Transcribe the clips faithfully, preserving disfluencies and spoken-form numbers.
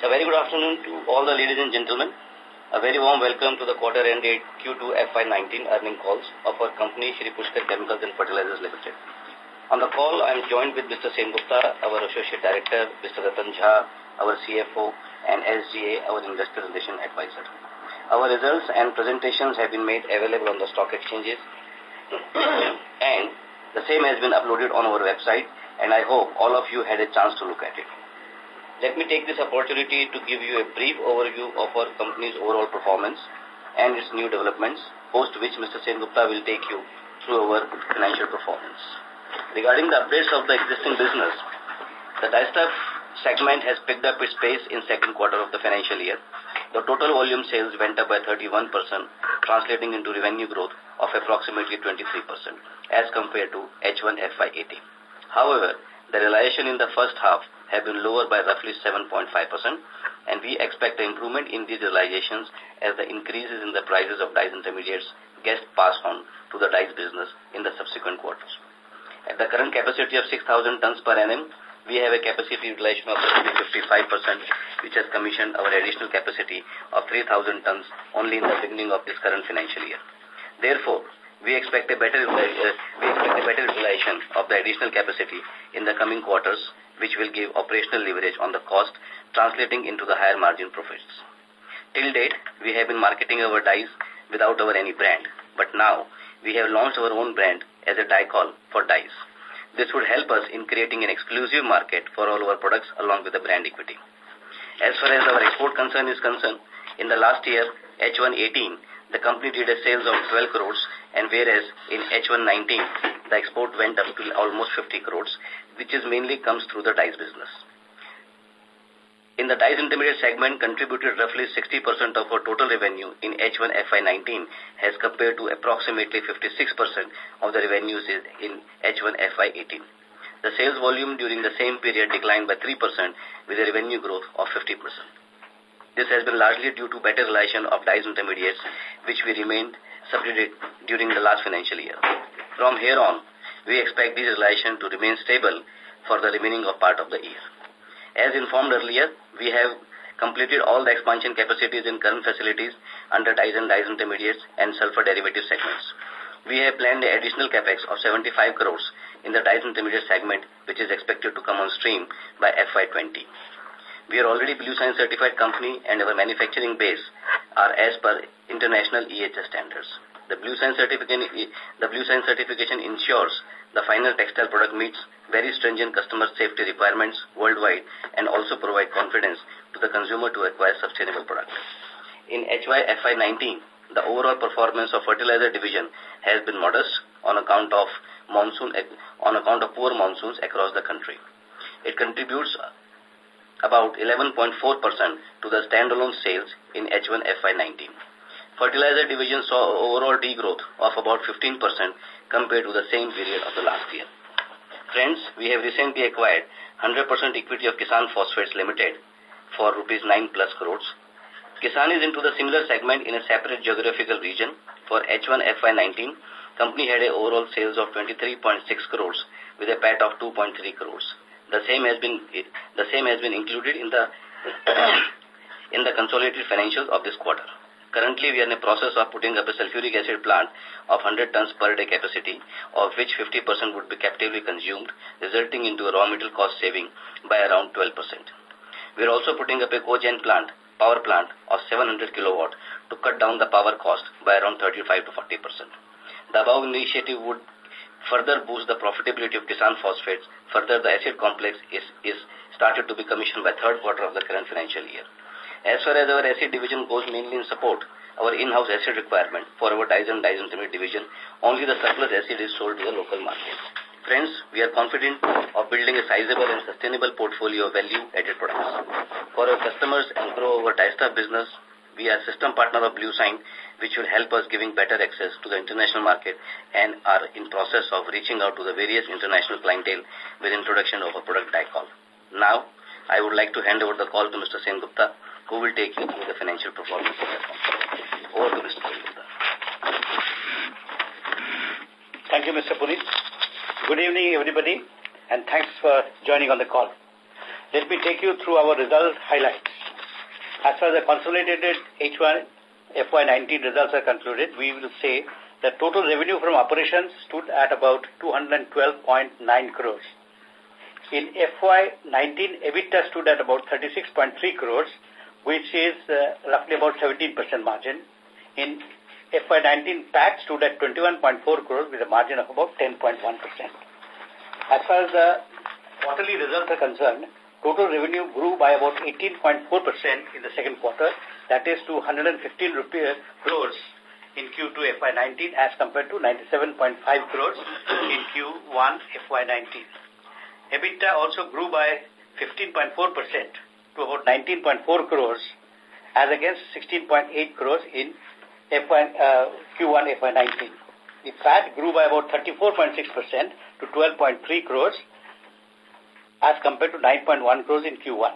A very good afternoon to all the ladies and gentlemen. A very warm welcome to the quarter ended Q two F Y nineteen earning calls of our company Shri Pushkar Chemicals and Fertilizers Limited. On the call, I am joined with Mister Sen Gupta, our Associate Director, Mister Ratan Jha, our C F O, and S G A, our Investor Relation Advisor. Our results and presentations have been made available on the stock exchanges and the same has been uploaded on our website, and I hope all of you had a chance to look at it. Let me take this opportunity to give you a brief overview of our company's overall performance and its new developments, post which Mister Sen Gupta will take you through our financial performance. Regarding the updates of the existing business, the dyestuff segment has picked up its pace in second quarter of the financial year. The total volume sales went up by thirty-one percent, translating into revenue growth of approximately twenty-three percent as compared to H one F Y eighteen. However, the realization in the first half have been lower by roughly seven point five percent, and we expect an improvement in these realizations as the increases in the prices of dyes intermediates get passed on to the dyes business in the subsequent quarters. At the current capacity of six thousand tons per annum, we have a capacity utilization of fifty-five percent, which has commissioned our additional capacity of three thousand tons only in the beginning of this current financial year. Therefore, we expect a better, uh, we expect a better utilization of the additional capacity in the coming quarters, which will give operational leverage on the cost, translating into the higher margin profits. Till date, we have been marketing our dyes without our any brand, but now we have launched our own brand as a Dycol for dyes. This would help us in creating an exclusive market for all our products along with the brand equity. As far as our export concern is concerned, in the last year, H one eighteen, the company did a sales of twelve crores, and whereas in H one nineteen, the export went up to almost fifty crores, which is mainly comes through the dyes business. In the dyes intermediate segment, contributed roughly sixty percent of our total revenue in H one F Y nineteen as compared to approximately fifty-six percent of the revenues in H one F Y eighteen. The sales volume during the same period declined by three percent with a revenue growth of fifty percent. This has been largely due to better realization of dyes intermediates, which we remained subdued during the last financial year. From here on, we expect this realization to remain stable for the remaining of part of the year. As informed earlier, we have completed all the expansion capacities in current facilities under dyes and dyes intermediates and sulfur derivative segments. We have planned the additional capex of seventy-five crores in the dyes intermediate segment, which is expected to come on stream by F Y twenty. We are already Blue Science certified company, and our manufacturing base are as per international E H S standards. The Blue Science certification, the Blue Science certification ensures the final textile product meets very stringent customer safety requirements worldwide and also provide confidence to the consumer to acquire sustainable products. In H Y F Y nineteen, the overall performance of fertilizer division has been modest on account of monsoon, on account of poor monsoons across the country. It contributes about eleven point four percent to the standalone sales in H one F Y nineteen. Fertilizer division saw overall degrowth of about fifteen percent compared to the same period of the last year. Friends, we have recently acquired one hundred percent equity of Kisan Phosphates Limited for rupees nine plus crores. Kisan is into the similar segment in a separate geographical region. For H one F Y nineteen, company had a overall sales of twenty-three point six crores with a P A T of two point three crores. The same has been the same has been included in the in the consolidated financials of this quarter. Currently, we are in the process of putting up a sulfuric acid plant of one hundred tons per day capacity, of which fifty percent would be captively consumed, resulting into a raw material cost saving by around twelve percent. We are also putting up a cogen plant, power plant of seven hundred kilowatt to cut down the power cost by around thirty-five to forty percent. The above initiative would further boost the profitability of Kisan Phosphates. Further, the acid complex is, is started to be commissioned by third quarter of the current financial year. As far as our acid division goes, mainly in support our in-house acid requirement for our dyes and dyes intermediate division, only the surplus acid is sold to the local market. Friends, we are confident of building a sizable and sustainable portfolio of value-added products. For our customers and grow our dyestuff business, we are system partner of Blue Sign, which will help us giving better access to the international market and are in process of reaching out to the various international clientele with introduction of a product Dycol. Now, I would like to hand over the call to Mister Sen Gupta, who will take you through the financial performance of the company. Over to Mister Sen Gupta. Thank you, Mister Puneet. Good evening, everybody, and thanks for joining on the call. Let me take you through our result highlights. As far as the consolidated H one F Y nineteen results are concluded, we will say that total revenue from operations stood at about two hundred twelve point nine crores. In F Y nineteen, EBITDA stood at about thirty-six point three crores, which is uh, roughly about seventeen percent margin. In F Y nineteen, P A T stood at twenty-one point four crores with a margin of about ten point one percent. As far as the quarterly results are concerned, total revenue grew by about eighteen point four percent in the second quarter, that is to one hundred fifteen crores in Q two F Y nineteen as compared to ninety-seven point five crores in Q one F Y nineteen. EBITDA also grew by fifteen point four percent to about nineteen point four crores as against sixteen point eight crores in F Y, uh, Q one F Y nineteen. The P A T grew by about thirty-four point six percent to twelve point three crores as compared to nine point one crores in Q one.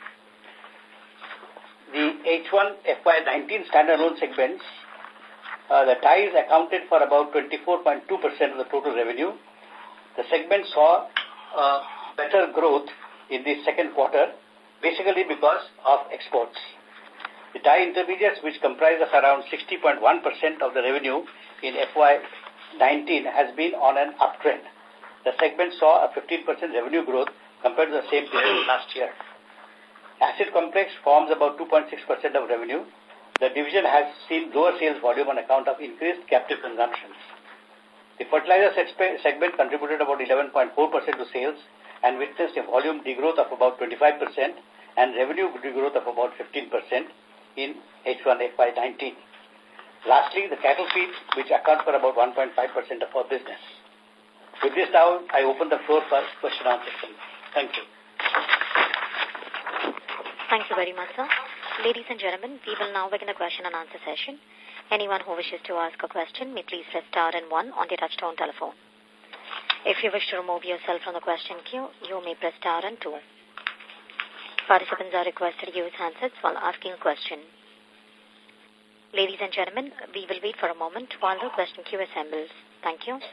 The H one F Y nineteen standalone segments, uh, the ties accounted for about twenty-four point two percent of the total revenue. The segment saw uh, better growth in the second quarter, basically because of exports. The tie intermediates, which comprise of around sixty point one percent of the revenue in F Y nineteen, has been on an uptrend. The segment saw a fifteen percent revenue growth compared to the same period last year. Acid complex forms about two point six percent of revenue. The division has seen lower sales volume on account of increased captive consumptions. The fertilizer segment contributed about eleven point four percent to sales and witnessed a volume degrowth of about twenty-five percent and revenue degrowth of about fifteen percent in H one F Y nineteen. Lastly, the cattle feed, which accounts for about one point five percent of our business. With this now, I open the floor for question and answer. Thank you. Thank you very much, sir. Ladies and gentlemen, we will now begin the question and answer session. Anyone who wishes to ask a question may please press star and one on the touchtone telephone. If you wish to remove yourself from the question queue, you may press star and two. Participants are requested to use handsets while asking a question. Ladies and gentlemen, we will wait for a moment while the question queue assembles. Thank you.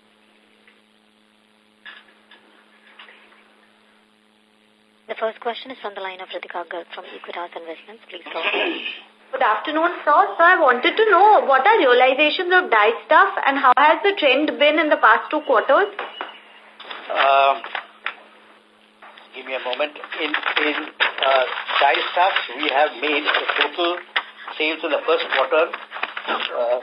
The first question is from the line of Ritika Garg from Equitas Investments. Please go ahead. Good afternoon, sir. So I wanted to know what are realizations of dye stuff and how has the trend been in the past two quarters? Uh, give me a moment. In, in uh, dye stuff, we have made a total sales in the first quarter. Uh,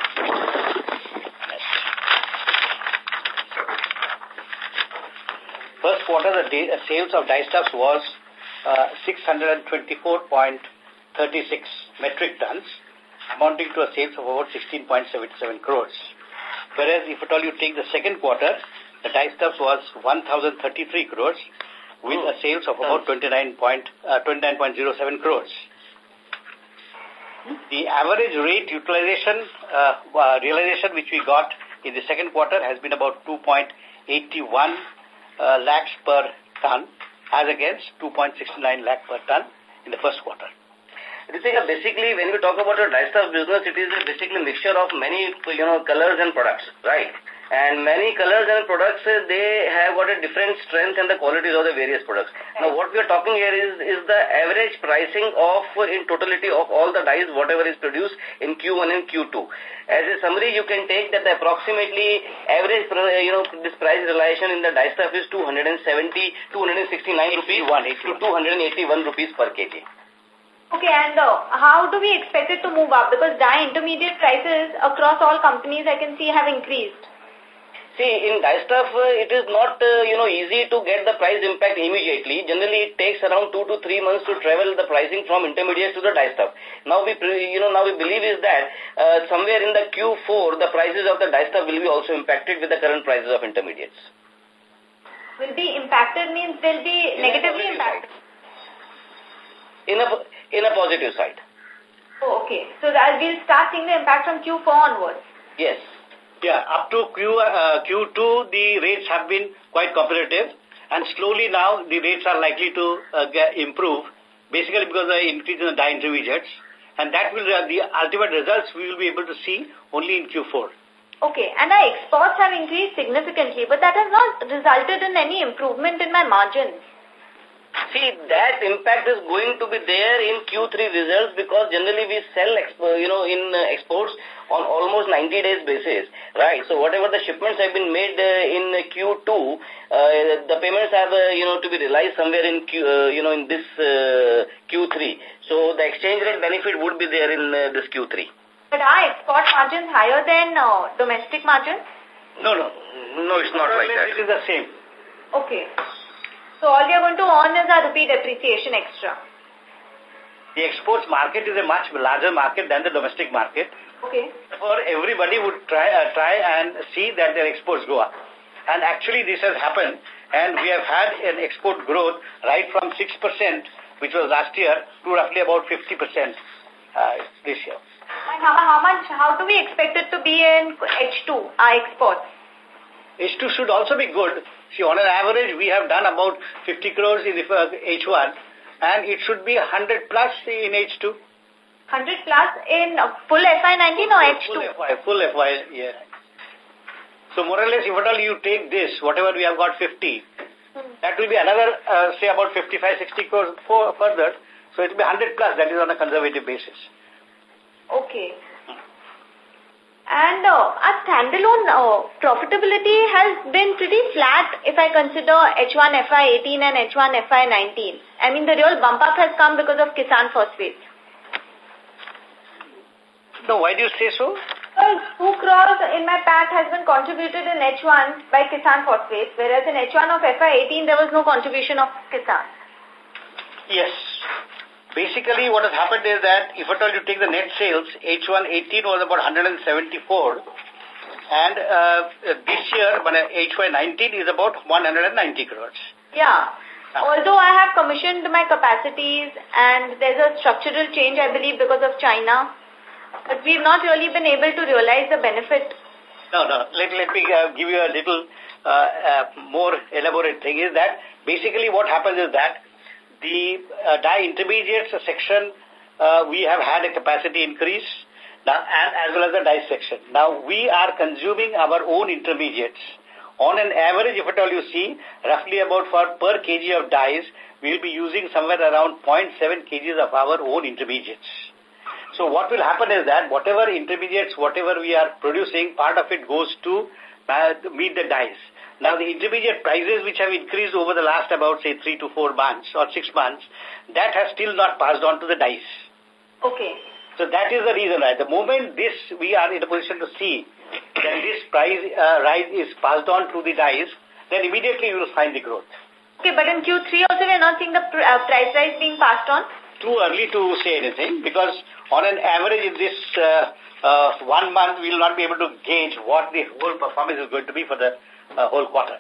First quarter, the day, uh, sales of dye stuffs was uh, six hundred twenty-four point three six metric tons, amounting to a sales of about sixteen point seven seven crores. Whereas, if at all you take the second quarter, the dye stuffs was one thousand thirty-three crores with a sales of about twenty-nine point zero seven crores. The average rate utilization, uh, uh, realization which we got in the second quarter has been about two point eight one Uh, lakhs per ton as against two point six nine lakh per ton in the first quarter. Ritika, basically, when we talk about a dye stuff business, it is a basically mixture of many, you know, colors and products, right? And many colors and products, they have got a different strength and the qualities of the various products. Now, what we are talking here is is the average pricing of, in totality of all the dyes, whatever is produced in Q one and Q two. As a summary, you can take that approximately average, you know, this price realization in the dye stuff is two hundred seventy, two hundred sixty-nine rupees to two hundred eighty-one rupees per kg. Okay, and uh, how do we expect it to move up? Because dye intermediate prices across all companies I can see have increased. See, in dye stuff, uh, it is not, uh, you know, easy to get the price impact immediately. Generally, it takes around two to three months to travel the pricing from intermediates to the dye stuff. Now we, you know, now we believe is that uh, somewhere in the Q four, the prices of the dye stuff will be also impacted with the current prices of intermediates. Will be impacted means they'll be in negatively impacted? In a, in a positive side. Oh, okay. So that we'll start seeing the impact from Q four onwards? Yes. Yeah, up to Q, uh, Q two, the rates have been quite competitive, and slowly now the rates are likely to uh, get, improve, basically because of the increase in the dye intermediates, and that will, uh, the ultimate results we will be able to see only in Q four. Okay, and our exports have increased significantly, but that has not resulted in any improvement in my margins. See, that impact is going to be there in Q three results because generally we sell, you know, in uh, exports on almost ninety days basis, right? So whatever the shipments have been made uh, in Q two, uh, the payments have, uh, you know, to be realized somewhere in Q, uh, you know, in this uh, Q three. So the exchange rate benefit would be there in uh, this Q three. But are export margins higher than uh, domestic margins? No, no. No, it's not like that. It is the same. Okay. So all we are going to earn is our rupee depreciation extra. The exports market is a much larger market than the domestic market. Okay. Therefore, everybody would try uh, try and see that their exports go up. And actually this has happened, and we have had an export growth right from six percent, which was last year, to roughly about fifty percent uh, this year. And how, how much, how do we expect it to be in H two, our exports? H two should also be good. See, on an average, we have done about fifty crores in the H one, and it should be one hundred plus in H two. one hundred plus in full F Y nineteen or H two? Full F Y, full F Y, yeah. So more or less, if at all you take this, whatever we have got fifty, hmm. that will be another, uh, say about fifty-five, sixty crores for, further. So it will be one hundred plus, that is on a conservative basis. Okay. And uh, our standalone uh, profitability has been pretty flat if I consider H one F Y eighteen and H one F Y nineteen. I mean, the real bump up has come because of Kisan Phosphates. No, why do you say so? Well, two crores in my pack has been contributed in H one by Kisan Phosphates, whereas in H one of F Y eighteen there was no contribution of Kisan. Yes. Basically, what has happened is that if at all you take the net sales, H one eighteen was about one hundred seventy-four, and uh, this year, H Y nineteen is about one hundred ninety crores. Yeah. Although I have commissioned my capacities and there's a structural change, I believe, because of China, but we've not really been able to realize the benefit. No, no. Let, let me uh, give you a little uh, uh, more elaborate thing is that basically what happens is that the uh, dye intermediates section, uh, we have had a capacity increase, now, and as well as the dye section. Now, we are consuming our own intermediates. On an average, if at all you see, roughly about for per kg of dyes, we will be using somewhere around zero point seven kilograms of our own intermediates. So what will happen is that whatever intermediates, whatever we are producing, part of it goes to uh, meet the dyes. Now, the intermediate prices which have increased over the last about, say, three to four months or six months, that has still not passed on to the dyes. Okay. So that is the reason. At the moment this, we are in a position to see that this price uh, rise is passed on to the dyes, then immediately you will find the growth. Okay, but in Q three also we are not seeing the pr uh, price rise being passed on? Too early to say anything because on an average in this uh, uh, one month we will not be able to gauge what the whole performance is going to be for the Uh, whole quarter.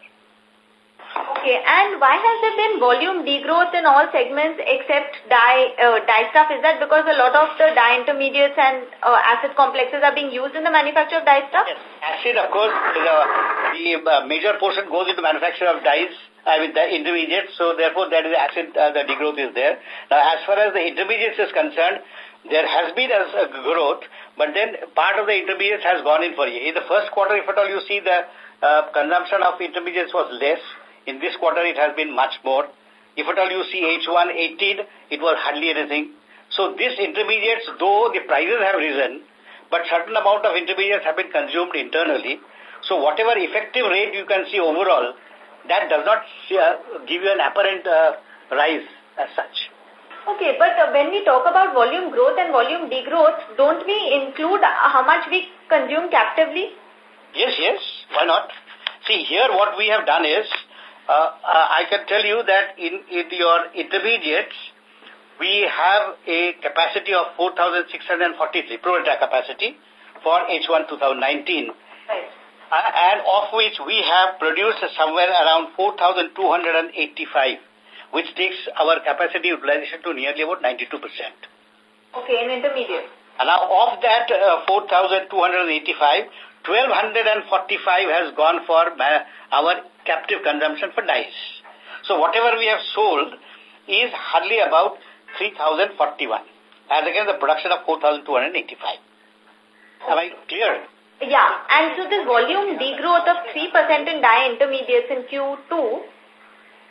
Okay, and why has there been volume degrowth in all segments except dye, uh, dye stuff? Is that because a lot of the dye intermediates and uh, acid complexes are being used in the manufacture of dye stuff? Yes. Acid, of course, the, the uh, major portion goes into manufacture of dyes uh, with the intermediates, so therefore that is acid, uh, the degrowth is there. Now, as far as the intermediates is concerned, there has been a, a growth, but then part of the intermediates has gone in for you. In the first quarter, if at all you see the Uh, consumption of intermediates was less. In this quarter, it has been much more. If at all you see H one eighteen, it was hardly anything. So these intermediates, though the prices have risen, but certain amount of intermediates have been consumed internally. So whatever effective rate you can see overall, that does not uh, give you an apparent uh, rise as such. Okay, but uh, when we talk about volume growth and volume degrowth, don't we include uh, how much we consume captively? Yes, yes. Why not? See, here what we have done is, uh, uh, I can tell you that in, in your intermediates, we have a capacity of four thousand six hundred forty-three, pro rata capacity for H one twenty nineteen. Right. Uh, and of which we have produced somewhere around four thousand two hundred eighty-five, which takes our capacity utilization to nearly about ninety-two percent. Okay, in intermediate. And now of that uh, four thousand two hundred eighty-five, twelve forty-five has gone for our captive consumption for dyes. So whatever we have sold is hardly about three thousand forty-one, as against the production of four thousand two hundred eighty-five. Am I clear? Yeah, and so this volume degrowth of three percent in dye intermediates in Q two,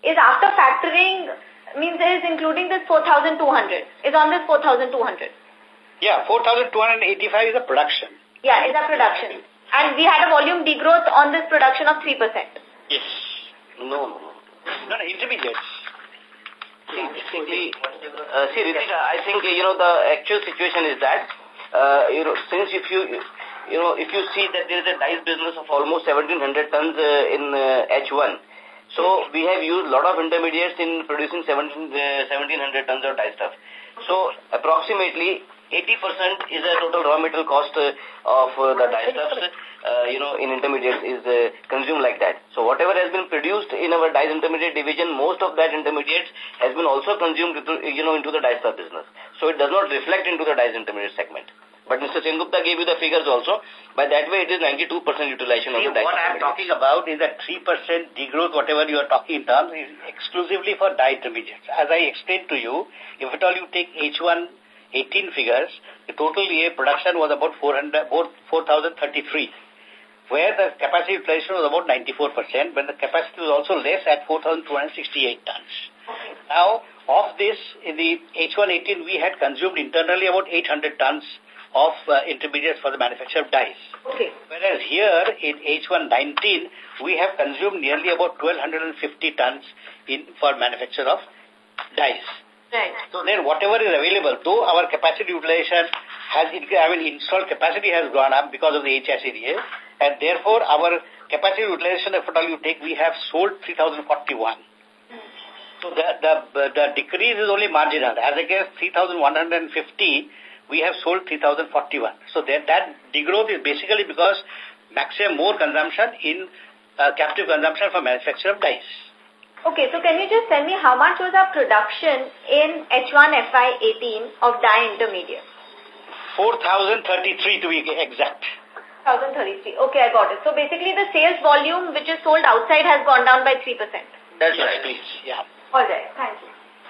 is after factoring, means is including this four thousand two hundred, is on this four thousand two hundred. Yeah, four thousand two hundred eighty-five is a production. Yeah, is a production. And we had a volume degrowth on this production of three percent. Yes. No, no, no. No, no, intermediates. See, basically, uh, see, Ritika, I think, you know, the actual situation is that, uh, you know, since if you, you know, if you see that there is a dyes business of almost seventeen hundred tons uh, in uh, H one, so we have used a lot of intermediates in producing seventeen hundred tons of dye stuff. So approximately eighty percent is the total raw material cost uh, of uh, the dye stuff, uh, you know, in intermediates is uh, consumed like that. So whatever has been produced in our dyes intermediate division, most of that intermediates has been also consumed, into, you know, into the dye stuff business. So it does not reflect into the dyes intermediate segment. But Mister Sengupta gave you the figures also. By that way, it is ninety-two percent utilization See, of the dye. What I am talking about is that three percent degrowth, whatever you are talking in terms, is exclusively for dye intermediates. As I explained to you, if at all you take H one eighteen figures, the total year production was about four thousand thirty-three, where the capacity utilization was about ninety-four percent, when the capacity was also less at four thousand two hundred sixty-eight tons. Okay. Now, of this, in the H one eighteen, we had consumed internally about eight hundred tons of uh, intermediates for the manufacture of dyes. Okay. Whereas here, in H one nineteen, we have consumed nearly about twelve fifty tons in for manufacture of dyes. Right. So then whatever is available, though our capacity utilization has, I mean, installed capacity has gone up because of the H S A D A, and therefore our capacity utilization, if at all you take, we have sold three thousand forty-one. Mm. So the, the, the decrease is only marginal. As against three thousand one hundred fifty, we have sold three thousand forty-one. So that, that degrowth is basically because maximum more consumption in uh, captive consumption for manufacture of dyes. Okay, so can you just tell me how much was our production in H one F Y eighteen of dye intermediate? four thousand thirty-three to be exact. four thousand thirty-three. Okay, I got it. So basically the sales volume which is sold outside has gone down by three percent. That's yes, right, please. Yeah. All right, thank you.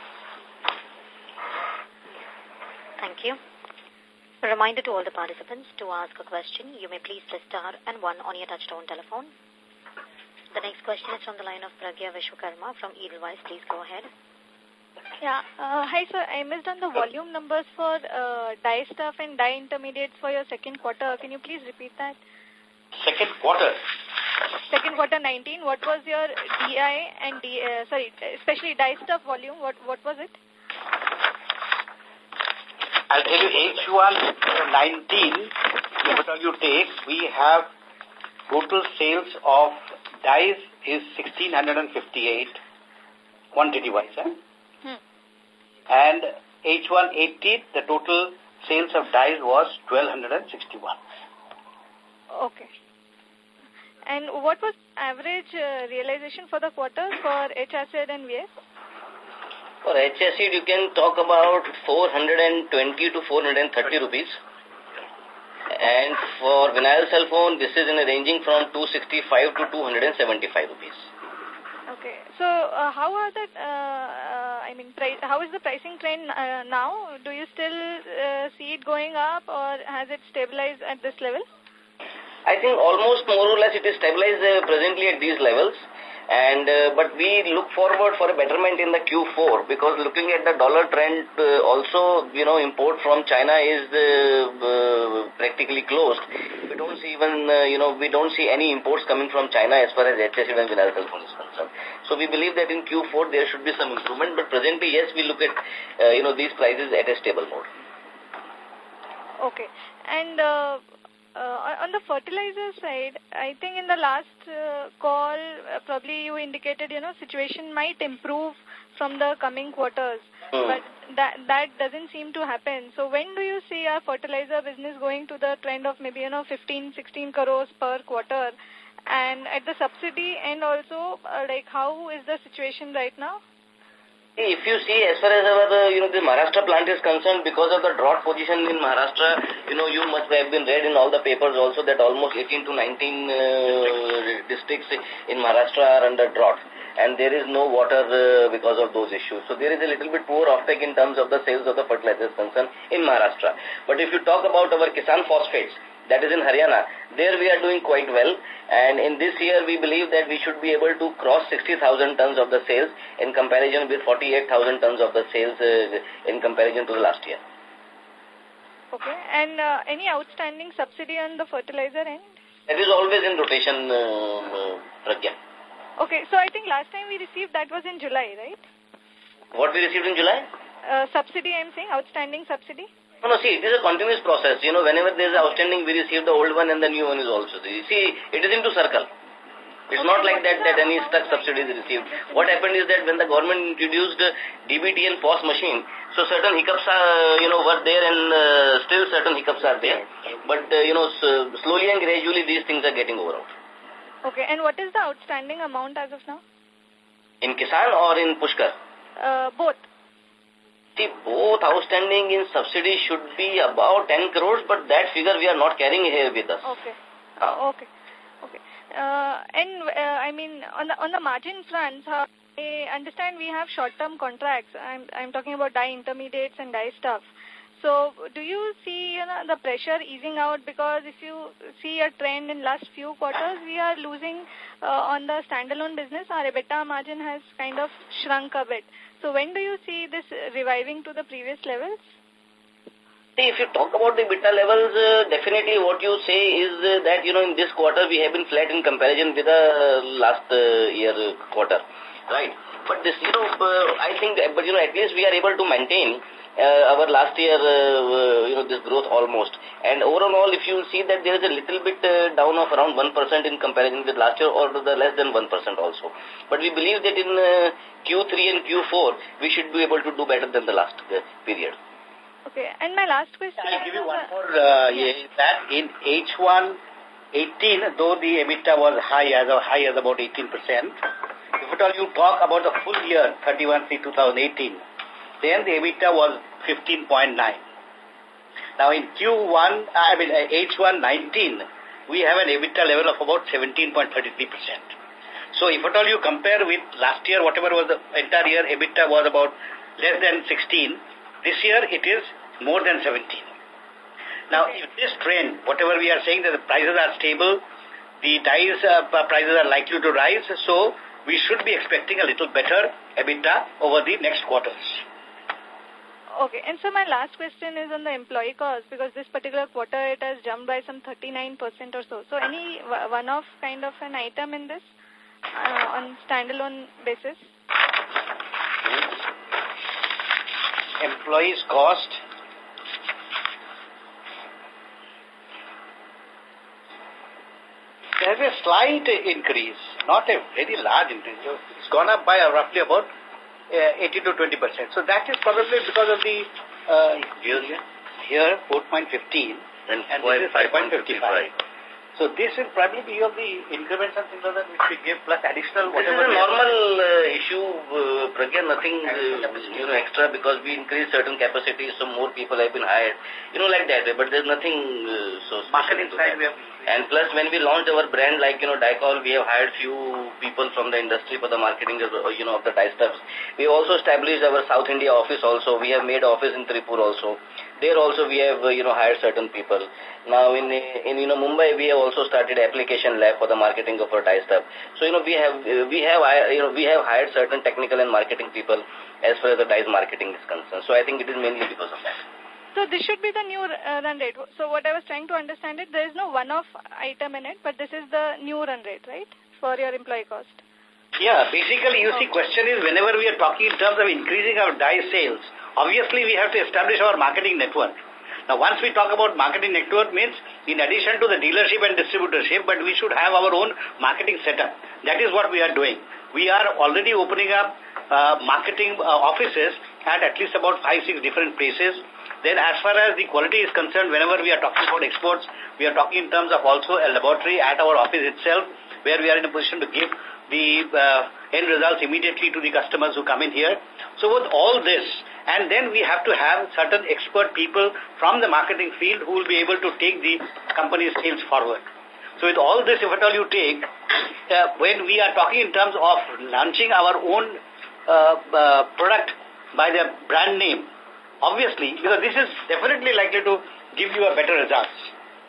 Thank you. A reminder to all the participants to ask a question. You may please press star and one on your touchtone telephone. The next question is from the line of Pragya Vishwakarma from Edelweiss. Please go ahead. Yeah. Uh, hi, sir. I missed on the volume numbers for uh, dye stuff and dye intermediates for your second quarter. Can you please repeat that? Second quarter? Second quarter nineteen. What was your D I and D, uh, sorry, especially dye stuff volume? What, what was it? I'll tell you, H one nineteen, yeah. What you take, we have total sales of dyes is sixteen fifty-eight, quantity-wise. Eh? Hmm. And H one eighteen, the total sales of dyes was twelve sixty-one. Okay. And what was average uh, realization for the quarter for H acid and V S? For H acid, you can talk about four hundred twenty to four hundred thirty rupees. And for vinyl sulfone, this is in a ranging from two sixty-five to two seventy-five rupees. Okay. So, uh, how are that, uh, uh, I mean, price, how is the pricing trend uh, now? Do you still uh, see it going up or has it stabilized at this level? I think almost more or less it is stabilized uh, presently at these levels. And uh, but we look forward for a betterment in the Q four because looking at the dollar trend, uh, also, you know, import from China is uh, uh, practically closed. We don't see even, uh, you know, we don't see any imports coming from China as far as H acid and vinyl sulfone is concerned. So we believe that in Q four there should be some improvement, but presently, yes, we look at, uh, you know, these prices at a stable mode. Okay. And uh, uh, on the fertilizer side, I think in the last uh, call, uh, probably you indicated, you know, situation might improve from the coming quarters. Hmm. But that that doesn't seem to happen. So when do you see our fertilizer business going to the trend of maybe, you know, fifteen, sixteen crores per quarter? And at the subsidy and also, uh, like, how is the situation right now? If you see, as far as our, uh, you know, the Maharashtra plant is concerned, because of the drought position in Maharashtra, you know, you must have been read in all the papers also that almost eighteen to nineteen uh, districts in Maharashtra are under drought. And there is no water uh, because of those issues. So there is a little bit poor offtake in terms of the sales of the fertilizers concerned in Maharashtra. But if you talk about our Kisan phosphates, that is in Haryana. There we are doing quite well, and in this year we believe that we should be able to cross sixty thousand tons of the sales in comparison with forty-eight thousand tons of the sales uh, in comparison to the last year. Okay, and uh, any outstanding subsidy on the fertilizer end? That is always in rotation, uh, uh, Pragya. Okay, so I think last time we received that was in July, right? What we received in July? Uh, subsidy, I'm saying, outstanding subsidy? No, no, see, it is a continuous process. You know, whenever there is outstanding, we receive the old one and the new one is also. See, it is into circle. It's okay, not like that, that any stuck subsidy is received. What happened is that when the government introduced D B T and P O S machine, so certain hiccups are, you know, were there and uh, still certain hiccups are there. But, uh, you know, so slowly and gradually these things are getting over out. Okay, and what is the outstanding amount as of now? In Kisan or in Pushkar? Uh, both. See, both outstanding in subsidy should be about ten crores, but that figure we are not carrying here with us. Okay. Uh, okay. Okay. Uh, and, uh, I mean, on the, on the margin front, uh, I understand we have short-term contracts. I'm, I'm talking about dye intermediates and dye stuff. So, do you see, you know, the pressure easing out? Because if you see a trend in last few quarters, we are losing uh, on the standalone business. Our EBITDA margin has kind of shrunk a bit. So, when do you see this reviving to the previous levels? See, if you talk about the EBITDA levels, uh, definitely what you say is uh, that, you know, in this quarter we have been flat in comparison with the uh, last uh, year quarter, right? But this, you know, uh, I think, but, you know, at least we are able to maintain uh, our last year, uh, uh, you know, this growth almost. And overall, if you see that there is a little bit uh, down of around one percent in comparison with last year, or the less than one percent also. But we believe that in uh, Q three and Q four, we should be able to do better than the last uh, period. Okay, and my last question... I'll give you one more, uh, yeah, that in H one eighteen, though the EBITDA was high, as high as about eighteen percent, if at all you talk about the full year, thirty-one three twenty eighteen, then the EBITDA was fifteen point nine. Now in Q one, I mean uh, H one nineteen, we have an EBITDA level of about seventeen point three three percent. So if at all you compare with last year, whatever was the entire year, EBITDA was about less than sixteen. This year, it is more than seventeen. Now, if this trend, whatever we are saying that the prices are stable, the dyes uh, prices are likely to rise, so we should be expecting a little better EBITDA over the next quarters. Okay, and so my last question is on the employee cost, because this particular quarter it has jumped by some thirty-nine percent or so. So any one-off kind of an item in this uh, on standalone basis? Employees cost, there is a slight increase, not a very large increase. It's gone up by roughly about uh, eighteen to twenty percent. So that is probably because of the uh, here, here four point one five and, and this is five point five five. So this will probably be of the increments and things like that which we give plus additional whatever. This is a normal uh, issue, uh, Pragya, nothing uh, you know, extra because we increase certain capacities, so more people have been hired, you know, like that. But there's nothing uh, so special. Marketing side we have. And plus, when we launched our brand, like, you know, Dicol, we have hired few people from the industry for the marketing, of, you know, of the dye stuffs. We also established our South India office also. We have made office in Tripur also. There also we have, uh, you know, hired certain people. Now, in, in, you know, Mumbai, we have also started application lab for the marketing of our dye stuff. So, you know, we have, we have, you know, we have hired certain technical and marketing people as far as the dyes marketing is concerned. So, I think it is mainly because of that. So this should be the new uh, run rate. So what I was trying to understand it, there is no one-off item in it, but this is the new run rate, right, for your employee cost? Yeah, basically you see question is whenever we are talking in terms of increasing our dye sales, obviously we have to establish our marketing network. Now once we talk about marketing network means in addition to the dealership and distributorship, but we should have our own marketing setup. That is what we are doing. We are already opening up uh, marketing uh, offices at at least about five, six different places. Then as far as the quality is concerned, whenever we are talking about exports, we are talking in terms of also a laboratory at our office itself, where we are in a position to give the uh, end results immediately to the customers who come in here. So with all this, and then we have to have certain expert people from the marketing field who will be able to take the company's sales forward. So with all this, if at all you take, uh, when we are talking in terms of launching our own uh, uh, product by the brand name, obviously, because this is definitely likely to give you a better results.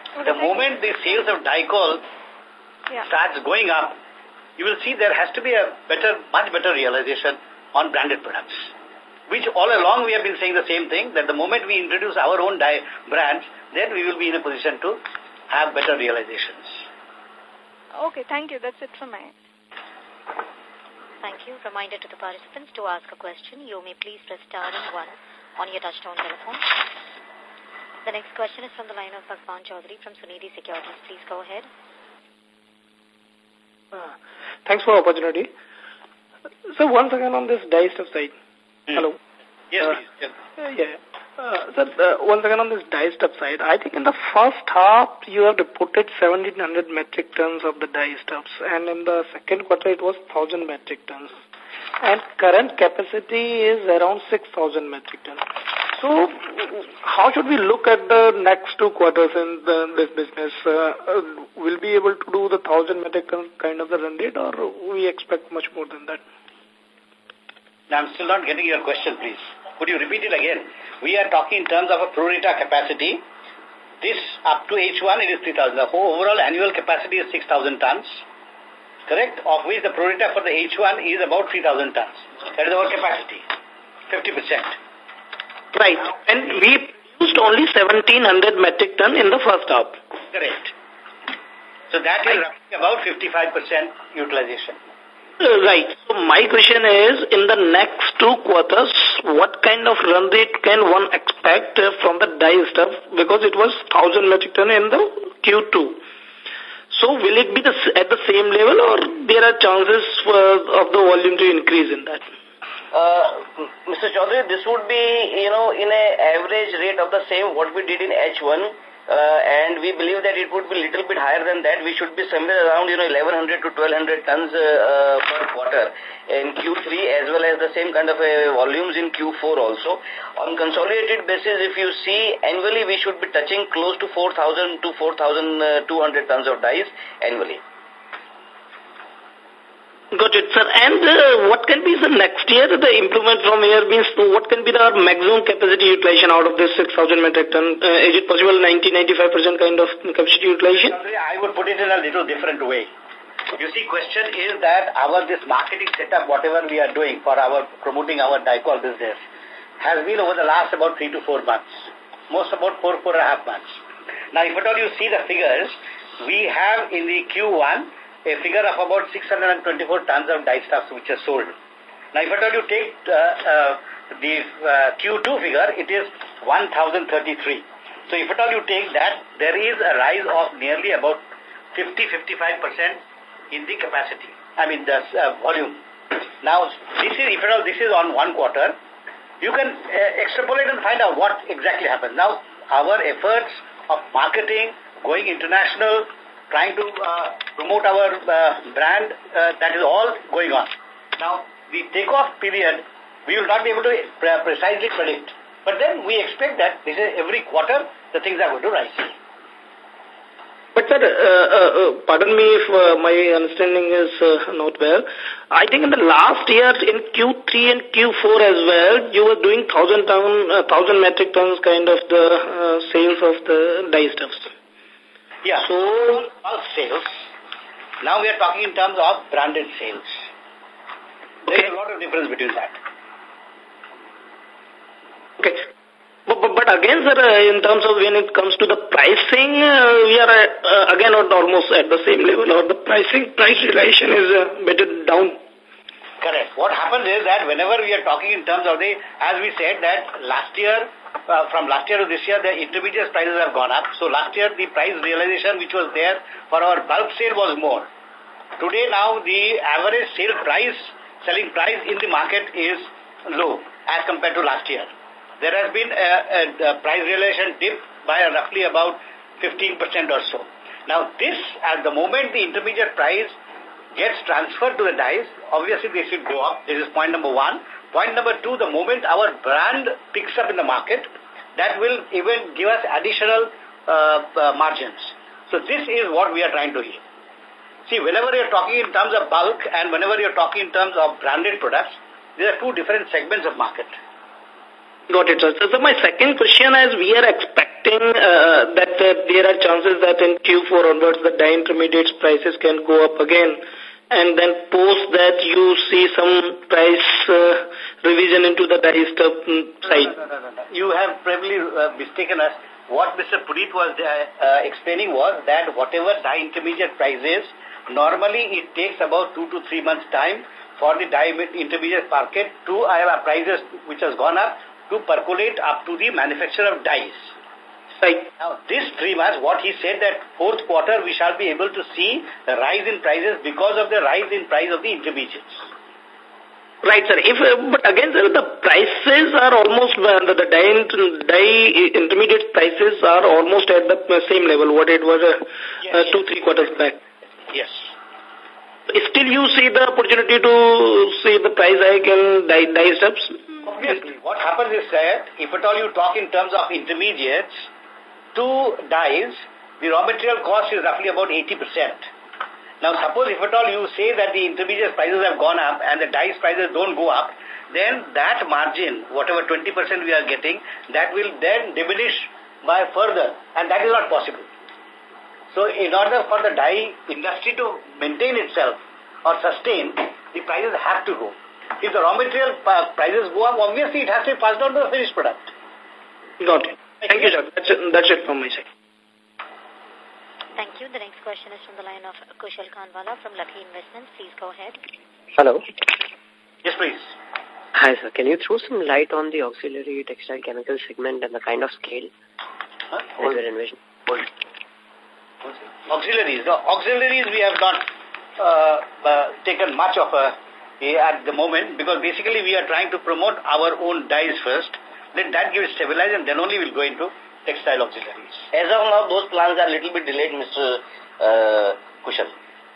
The moment the sales of Dicol yeah. starts going up, you will see there has to be a better, much better realization on branded products. Which all along we have been saying the same thing, that the moment we introduce our own di brands, then we will be in a position to have better realizations. Okay, thank you. That's it from my end. Thank you. Reminder to the participants to ask a question. You may please press star and one on your touchtone telephone. The next question is from the line of Bhagwan Chaudhary from Sunidhi Securities. Please go ahead. Uh, thanks for the opportunity. So once again on this dye stuff side. Hmm. Hello. Yes, uh, please. Yes. Uh, yeah. Uh, so uh, once again on this dye stuff side, I think in the first half you have reported seventeen hundred metric tons of the dye stuffs, and in the second quarter it was one thousand metric tons. And current capacity is around six thousand metric tons. So how should we look at the next two quarters in the, this business? Uh, uh, will we be able to do the one thousand metric tons kind of the run rate, or we expect much more than that? Now, I'm still not getting your question, please. Could you repeat it again? We are talking in terms of a pro rata capacity. This up to H one, it is three thousand. The whole overall annual capacity is six thousand tons. Correct? Of which the pro rata for the H one is about three thousand tons. That is our capacity. fifty percent. Right. And we produced only seventeen hundred metric ton in the first half. Correct. So that is roughly about fifty-five percent utilization. Uh, right. So my question is, in the next two quarters, what kind of run rate can one expect uh, from the dye stuff? Because it was one thousand metric ton in the Q two. So will it be the, at the same level, or there are chances for, of the volume to increase in that? Uh, Mister Chaudhary, this would be, you know, in a average rate of the same what we did in H one. Uh, and we believe that it would be a little bit higher than that. We should be somewhere around, you know, eleven hundred to twelve hundred tons uh, uh, per quarter in Q three, as well as the same kind of uh, volumes in Q four also. On consolidated basis, if you see, annually we should be touching close to four thousand to four thousand two hundred tons of dyes annually. Got it, sir. And uh, what can be the next year, the improvement from here means, what can be the maximum capacity utilization out of this six thousand metric ton? Uh, is it possible ninety to ninety-five percent kind of capacity utilization? I would put it in a little different way. You see, question is that our this marketing setup, whatever we are doing for our promoting our Dicol business, has been over the last about three to four months. Most about four, four and a half months. Now, if at all you see the figures, we have in the Q one, a figure of about six hundred twenty-four tons of dye stuffs which are sold. Now, if at all you take uh, uh, the uh, Q two figure, it is one thousand thirty-three. So, if at all you take that, there is a rise of nearly about fifty to fifty-five percent in the capacity, I mean the uh, volume. Now, this is, if at all this is on one quarter, you can uh, extrapolate and find out what exactly happens. Now, our efforts of marketing, going international, trying to uh, promote our uh, brand, uh, that is all going on. Now, the takeoff period, we will not be able to pre precisely predict. But then we expect that this is every quarter, the things are going to rise. But sir, uh, uh, uh, pardon me if uh, my understanding is uh, not well. I think in the last year, in Q three and Q four as well, you were doing thousand ton, uh, thousand metric tons kind of the uh, sales of the dye stuffs. Yeah, so bulk sales. Now we are talking in terms of branded sales. There is a lot of difference between that. Okay. But, but, but again, sir, uh, in terms of when it comes to the pricing, uh, we are uh, again at almost at the same level, or the pricing, price relation is uh, better down. Correct. What happens is that whenever we are talking in terms of the, as we said that last year, uh, from last year to this year, the intermediate prices have gone up. So last year, the price realization which was there for our bulk sale was more. Today now, the average sale price, selling price in the market is low as compared to last year. There has been a, a, a price realization dip by roughly about fifteen percent or so. Now this, at the moment the intermediate price gets transferred to the dyes, obviously they should go up. This is point number one. Point number two, the moment our brand picks up in the market, that will even give us additional uh, uh, margins. So this is what we are trying to hear. See, whenever you're talking in terms of bulk and whenever you're talking in terms of branded products, there are two different segments of market. Got it, sir. So, so my second question is, we are expecting expecting uh, that uh, there are chances that in Q four onwards the dye intermediates prices can go up again, and then post that you see some price uh, revision into the dye stuff side? No, no, no, no, no. You have probably uh, mistaken us. What Mister Puneet was uh, uh, explaining was that whatever dye intermediate price is, normally it takes about two to three months time for the dye intermediate market to uh, prices which has gone up to percolate up to the manufacturer of dyes. Right. Now, this three months, what he said that fourth quarter we shall be able to see the rise in prices because of the rise in price of the intermediates. Right, sir. If, uh, but again, sir, the prices are almost, uh, the, the dye, dye intermediate prices are almost at the same level, what it was uh, yes, uh, yes. two, three quarters back. Yes. Still you see the opportunity to see the price hike in dye, dye stuffs? Obviously, what happens is that if at all you talk in terms of intermediates to dyes, the raw material cost is roughly about eighty percent. Now, suppose if at all you say that the intermediate prices have gone up and the dyes prices don't go up, then that margin, whatever twenty percent we are getting, that will then diminish by further, and that is not possible. So, in order for the dye industry to maintain itself or sustain, the prices have to go. If the raw material prices go up, obviously it has to be passed on to the finished product. Got it. Thank you, sir. That's it, that's it from my side. Thank you. The next question is from the line of Kushal Kanwala from Lucky Investments. Please go ahead. Hello. Yes, please. Hi, sir. Can you throw some light on the auxiliary textile chemical segment and the kind of scale huh? that we're envisioning? Auxiliaries. The auxiliaries we have not uh, uh, taken much of a at the moment, because basically we are trying to promote our own dyes first, then that gives stabilize, and then only we'll go into textile auxiliaries. As of now, those plans are a little bit delayed, Mister Uh, Kushal.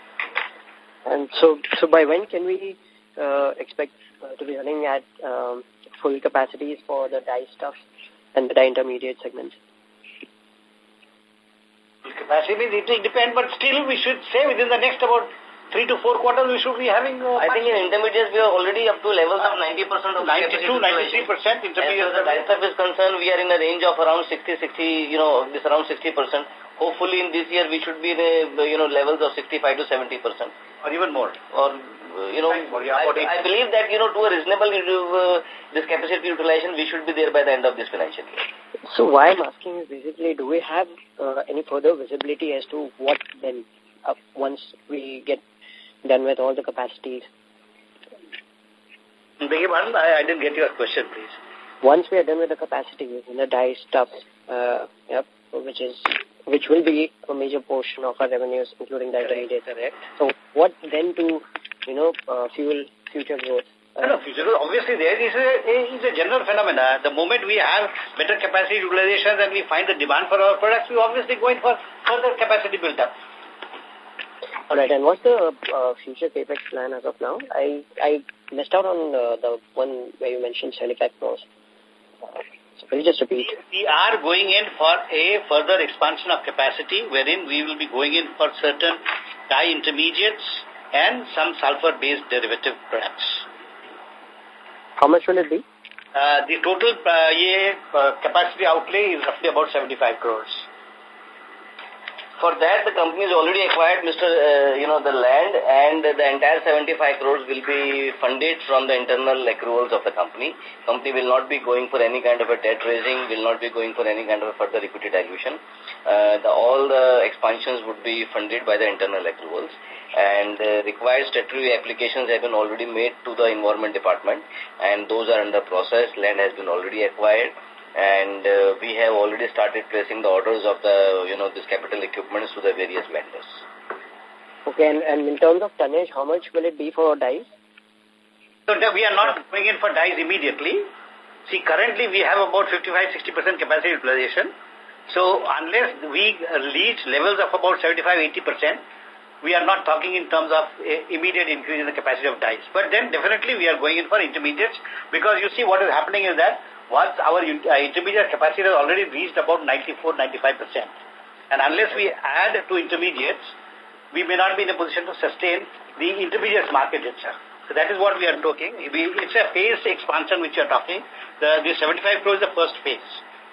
And so, so by when can we uh, expect uh, to be running at um, full capacities for the dye stuff and the dye intermediate segments? Capacity, it will depend, but still we should say within the next about three to four quarters we should be having... Uh, I think in intermediates we are already up to levels of ninety percent of ninety-two, ninety-three percent intermediate. As far as the dye stuff is concerned, we are in a range of around sixty, sixty, you know, this around sixty percent. Hopefully in this year we should be in a, you know, levels of sixty-five to seventy percent. Or even more. Or, uh, you know, I, I believe that, you know, to a reasonable uh, this capacity utilization, we should be there by the end of this financial year. So why I'm asking is basically, do we have uh, any further visibility as to what then, uh, once we get done with all the capacities? Beg your pardon, I, I didn't get your question, please. Once we are done with the capacities in the dye stuff, uh, yep, which is which will be a major portion of our revenues, including the intermediate. Correct. So, what then to, you know, uh, fuel future growth? Uh, no, future growth, obviously there is a, is a general phenomena. The moment we have better capacity utilization and we find the demand for our products, we obviously go in for further capacity build-up. All right, and what's the uh, future capex plan as of now? I I missed out on uh, the one where you mentioned seventy-five crores. Uh, so will you just repeat? We are going in for a further expansion of capacity, wherein we will be going in for certain dye intermediates and some sulfur-based derivative products. How much will it be? Uh, the total uh, yeah, uh, capacity outlay is roughly about seventy-five crores. For that, the company has already acquired, Mister Uh, you know, the land, and the entire seventy-five crores will be funded from the internal accruals of the company. Company will not be going for any kind of a debt raising, will not be going for any kind of a further equity dilution. Uh, the, all the expansions would be funded by the internal accruals, and uh, required statutory applications have been already made to the Environment Department, and those are under process. Land has been already acquired. And uh, we have already started placing the orders of the, you know, this capital equipments to the various vendors. Okay, and, and in terms of tonnage, how much will it be for dyes? So we are not going in for dyes immediately. See, currently we have about fifty-five to sixty percent capacity utilization. So unless we reach levels of about seventy-five to eighty percent, we are not talking in terms of immediate increase in the capacity of dyes. But then definitely we are going in for intermediates, because you see what is happening is that once our uh, intermediate capacity has already reached about ninety-four to ninety-five percent. And unless we add to intermediates, we may not be in a position to sustain the intermediates market itself. So that is what we are talking. We, it's a phased expansion which we are talking. The, the seventy-five crores is the first phase.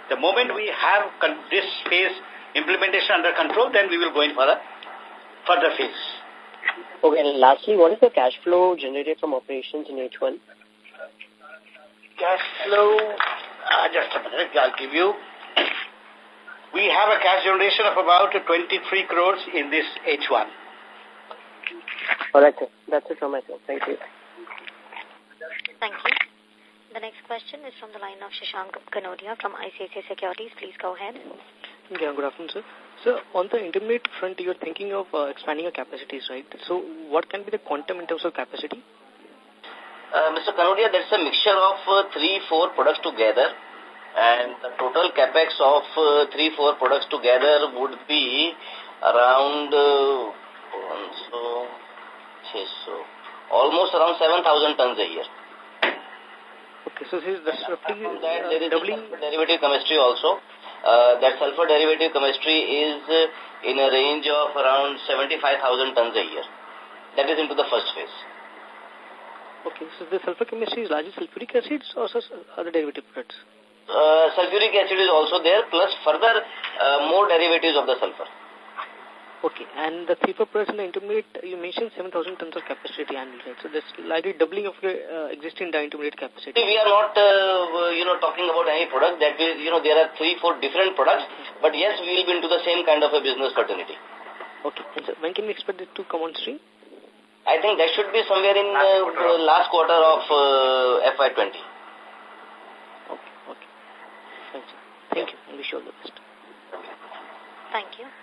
The moment we have this phase implementation under control, then we will go in for the further phase. Okay, and lastly, what is the cash flow generated from operations in H one? Cash flow, uh, just a minute, I'll give you. We have a cash generation of about twenty-three crores in this H one. All right, sir. That's it from myself. Thank you. Thank you. The next question is from the line of Shashank Kanodia from I C I C I Securities. Please go ahead. Yeah, good afternoon, sir. So, on the intermediate front, you're thinking of uh, expanding your capacities, right? So, what can be the quantum in terms of capacity? Uh, Mister Kanodia, that's a mixture of uh, three, four products together. And the total capex of uh, three, four products together would be around, uh, so, so, almost around seven thousand tons a year. Okay, so this is roughly From that, there is doubling. sulfur derivative chemistry also. Uh, that sulfur derivative chemistry is uh, in a range of around seventy-five thousand tons a year. That is into the first phase. Okay, so the sulfur chemistry is largely sulfuric acids or other derivative products? Uh, sulfuric acid is also there, plus further uh, more derivatives of the sulfur. Okay, and the three four products in the intermediate, you mentioned seven thousand tons of capacity annually, right? So that's likely doubling of your uh, existing intermediate capacity. We are not, uh, you know, talking about any product that we, you know, there are three, four different products, but yes, we will be into the same kind of a business continuity. Okay, and so when can we expect it to come on stream? I think that should be somewhere in uh, the last quarter of uh, F Y twenty. Okay, okay. Thank you. Thank you, and wish you all the best. Thank you.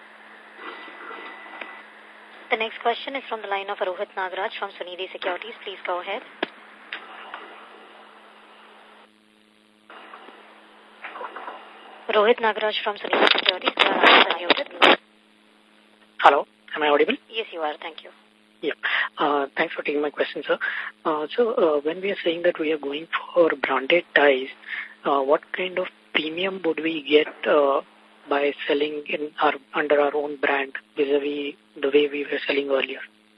The next question is from the line of Rohit Nagraj from Sunidhi Securities. Please go ahead. Rohit Nagraj from Sunidhi Securities. You are unmuted. Hello, am I audible? Yes, you are. Thank you. Yeah. Uh, thanks for taking my question, sir. Uh, so, uh, when we are saying that we are going for branded dyes, uh, what kind of premium would we get uh, by selling in our under our own brand vis-a-vis the way we were selling earlier?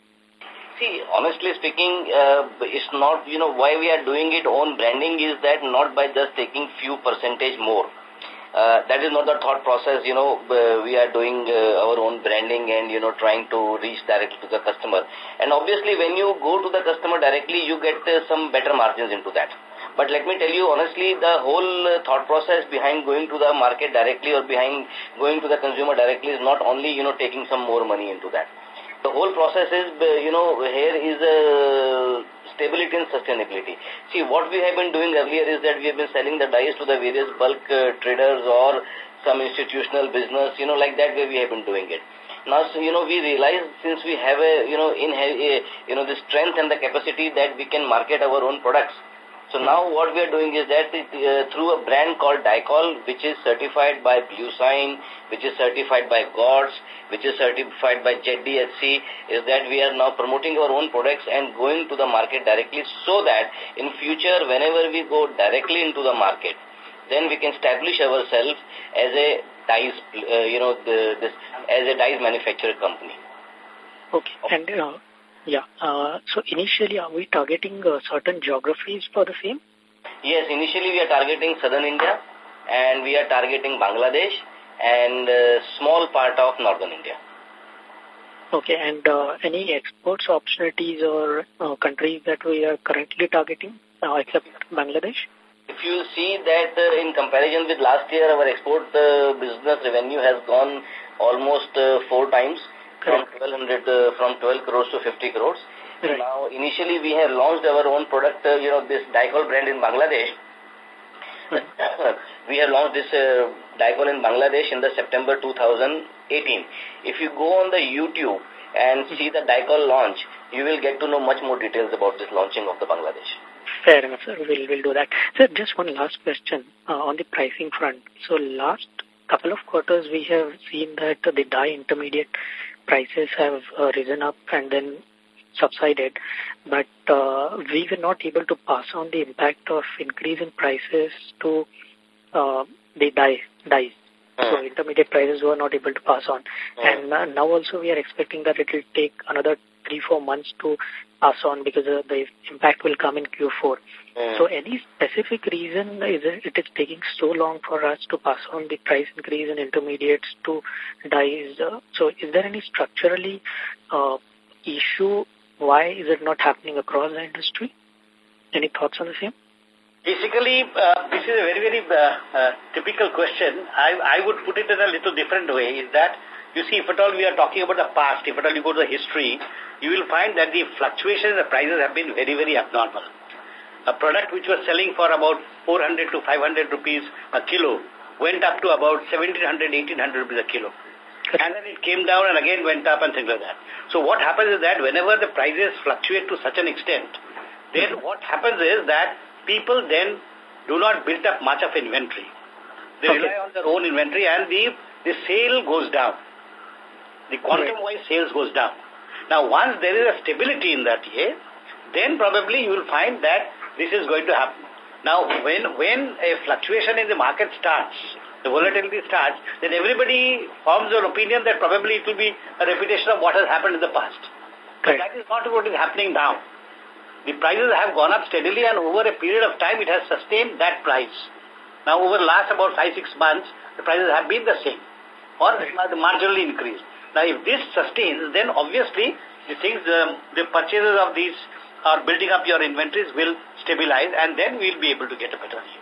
See, honestly speaking, uh, it's not, you know, why we are doing it own branding is that not by just taking few percentage more. Uh, that is not the thought process, you know, uh, we are doing uh, our own branding and, you know, trying to reach directly to the customer. And obviously, when you go to the customer directly, you get uh, some better margins into that. But let me tell you, honestly, the whole uh, thought process behind going to the market directly or behind going to the consumer directly is not only, you know, taking some more money into that. The whole process is, uh, you know, here is uh, stability and sustainability. See, what we have been doing earlier is that we have been selling the dyes to the various bulk uh, traders or some institutional business, you know, like that way we have been doing it. Now, so, you know, we realize since we have a, you know, in a, you know, the strength and the capacity that we can market our own products. So now what we are doing is that uh, through a brand called Dicol, which is certified by Blue Sign, which is certified by G O D S, which is certified by Z D H C, is that we are now promoting our own products and going to the market directly so that in future, whenever we go directly into the market, then we can establish ourselves as a dyes, uh, you know, the, this, as a dyes manufacturer company. Okay, and uh, yeah, uh, so initially are we targeting uh, certain geographies for the same? Yes, initially we are targeting southern India and we are targeting Bangladesh and a small part of northern India. Okay, and uh, any exports opportunities or uh, countries that we are currently targeting uh, except Bangladesh? If you see that uh, in comparison with last year, our export uh, business revenue has gone almost uh, four times. From twelve hundred, uh, from twelve crores to fifty crores. Right. Now, initially we have launched our own product, uh, you know, this Dicol brand in Bangladesh. Right. We have launched this uh, Dicol in Bangladesh in the September two thousand eighteen. If you go on the YouTube and see the Dicol launch, you will get to know much more details about this launching of the Bangladesh. Fair enough, sir. We'll, we'll do that. Sir, just one last question uh, on the pricing front. So last couple of quarters, we have seen that uh, the dye intermediate prices have uh, risen up and then subsided, but uh, we were not able to pass on the impact of increase in prices to uh, the dye, dyes. Mm. So intermediate prices were not able to pass on. Mm. And uh, now also we are expecting that it will take another three, four months to pass on because uh, the impact will come in Q four. Mm. So any specific reason is it, it is taking so long for us to pass on the price increase in intermediates to dyes? Uh, so is there any structurally uh, issue? Why is it not happening across the industry? Any thoughts on the same? Basically, uh, this is a very, very uh, uh, typical question. I, I would put it in a little different way, is that, you see, if at all we are talking about the past, if at all you go to the history, you will find that the fluctuations in the prices have been very, very abnormal. A product which was selling for about four hundred to five hundred rupees a kilo went up to about seventeen hundred, eighteen hundred rupees a kilo. And then it came down and again went up and things like that. So what happens is that whenever the prices fluctuate to such an extent, then what happens is that people then do not build up much of inventory. They okay. rely on their own inventory and the, the sale goes down. The quantum-wise sales goes down. Now, once there is a stability in that year, then probably you will find that this is going to happen. Now, when, when a fluctuation in the market starts, the volatility starts, then everybody forms an opinion that probably it will be a repetition of what has happened in the past. But that is not what is happening now. The prices have gone up steadily and over a period of time it has sustained that price. Now, over the last about five, six months, the prices have been the same or marginally increased. Now, if this sustains, then obviously the things, um, the purchases of these or building up your inventories will stabilize and then we'll be able to get a better view.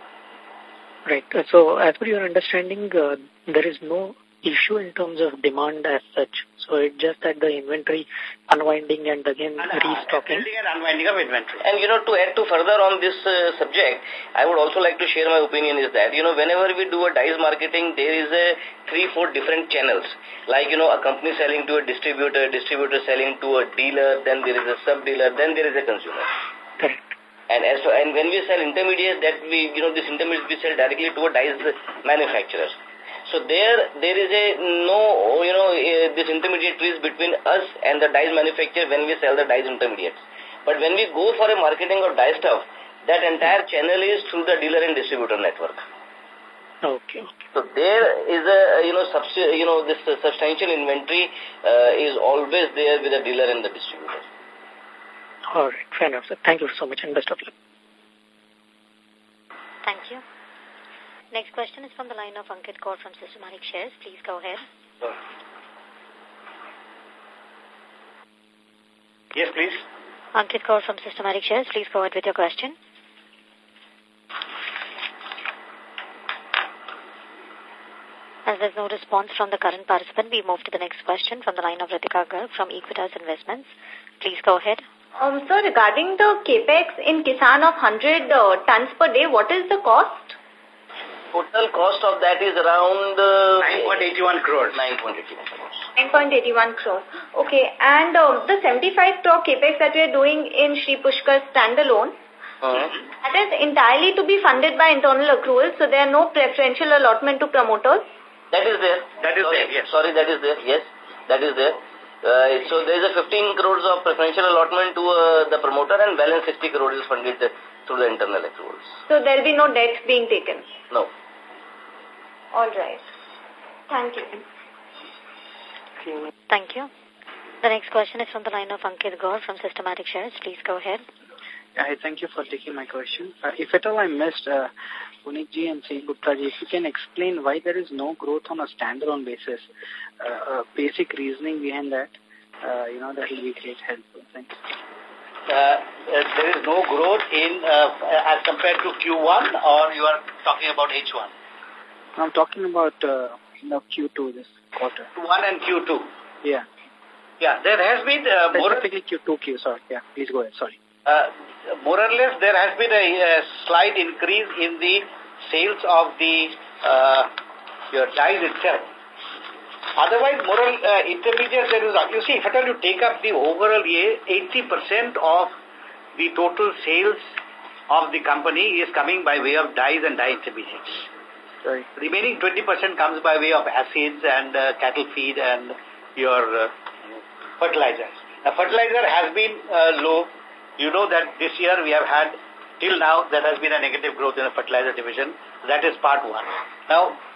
Right. So, as per your understanding, uh, there is no issue in terms of demand as such. So, it's just that the inventory unwinding and again and, restocking. Building and unwinding of inventory. And, you know, to add to further on this uh, subject, I would also like to share my opinion is that, you know, whenever we do a dyes marketing, there is a three, four different channels. Like, you know, a company selling to a distributor, distributor selling to a dealer, then there is a sub-dealer, then there is a consumer. Correct. And as for, and when we sell intermediates, that we, you know, this intermediate we sell directly to a dyes manufacturer. So there, there is a no, you know, uh, this intermediaries between us and the dyes manufacturer when we sell the dyes intermediates. But when we go for a marketing of dye stuff, that entire channel is through the dealer and distributor network. Okay. So there is a, you know, subs you know, this uh, substantial inventory uh, is always there with the dealer and the distributor. All right, fair enough, sir. Thank you so much and best of luck. Thank you. Next question is from the line of Ankit Kaur from Systematic Shares. Please go ahead. Yes, please. Ankit Kaur from Systematic Shares. Please go ahead with your question. As there's no response from the current participant, we move to the next question from the line of Ritika Garg from Equitas Investments. Please go ahead. Um, so regarding the capex in Kisan of one hundred uh, tons per day, what is the cost? Total cost of that is around uh, nine point eight one crores. nine point eight one crores. nine point eight one crores. Okay, and uh, the seventy-five crore capex that we are doing in Shri Pushkar standalone, uh-huh. that is entirely to be funded by internal accruals, so there are no preferential allotment to promoters? That is there. That is sorry, there, yes. Sorry, that is there, yes. That is there. Uh, so there is a fifteen crores of preferential allotment to uh, the promoter and balance sixty crores is funded through the internal accruals. So there will be no debt being taken? No. All right. Thank you. Thank you. The next question is from the line of Ankit Gaur from Systematic Shares. Please go ahead. Hi, thank you for taking my question. Uh, if at all I missed, uh, Puneet ji and Sri Gupta ji, if you can explain why there is no growth on a standalone basis, uh, uh, basic reasoning behind that, uh, you know, that will be great helpful. Thanks. Uh, uh, there is no growth in, uh, as compared to Q one, or you are talking about H one? I'm talking about, uh, you know, Q two this quarter. Q one and Q two? Yeah. Yeah, there has been uh, more... Specifically Q two, Q, sorry. Yeah, please go ahead, sorry. Uh, more or less, there has been a, a slight increase in the sales of the uh, your dyes itself. Otherwise, more or uh, intermediates, there is, you see, if at all you take up the overall year, eighty percent of the total sales of the company is coming by way of dyes and dye intermediates. Right. Remaining twenty percent comes by way of acids and uh, cattle feed and your uh, fertilizers. Now, fertilizer has been uh, low. You know that this year we have had, till now, there has been a negative growth in the fertilizer division. That is part one. Now,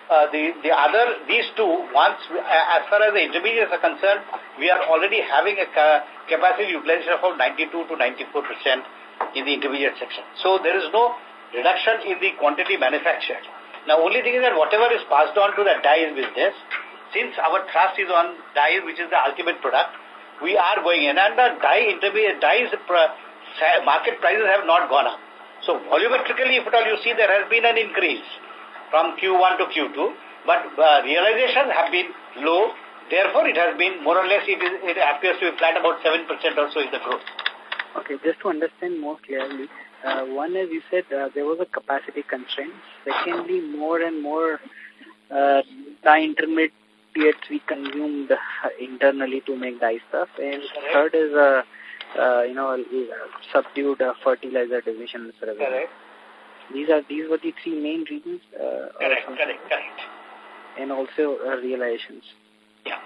uh, the, the other, these two, once, we, uh, as far as the intermediates are concerned, we are already having a ca capacity utilization of ninety-two to ninety-four percent in the intermediate section. So there is no reduction in the quantity manufactured. Now, only thing is that whatever is passed on to the dyes business, since our thrust is on dyes, which is the ultimate product, we are going in, and the dye intermediate dyes market prices have not gone up. So volumetrically, if at all you see, there has been an increase from Q one to Q two, but uh, realizations have been low. Therefore, it has been more or less, it, is, it appears to be flat, about seven percent or so is the growth. Okay, just to understand more clearly, uh, one is you said uh, there was a capacity constraint. Secondly, more and more uh, dye intermediates we consumed internally to make dye stuff. And third is uh, uh, you know, subdued uh, fertilizer division. Correct. These are these were the three main reasons. Uh, correct, correct, correct. And also uh, realizations. Yeah.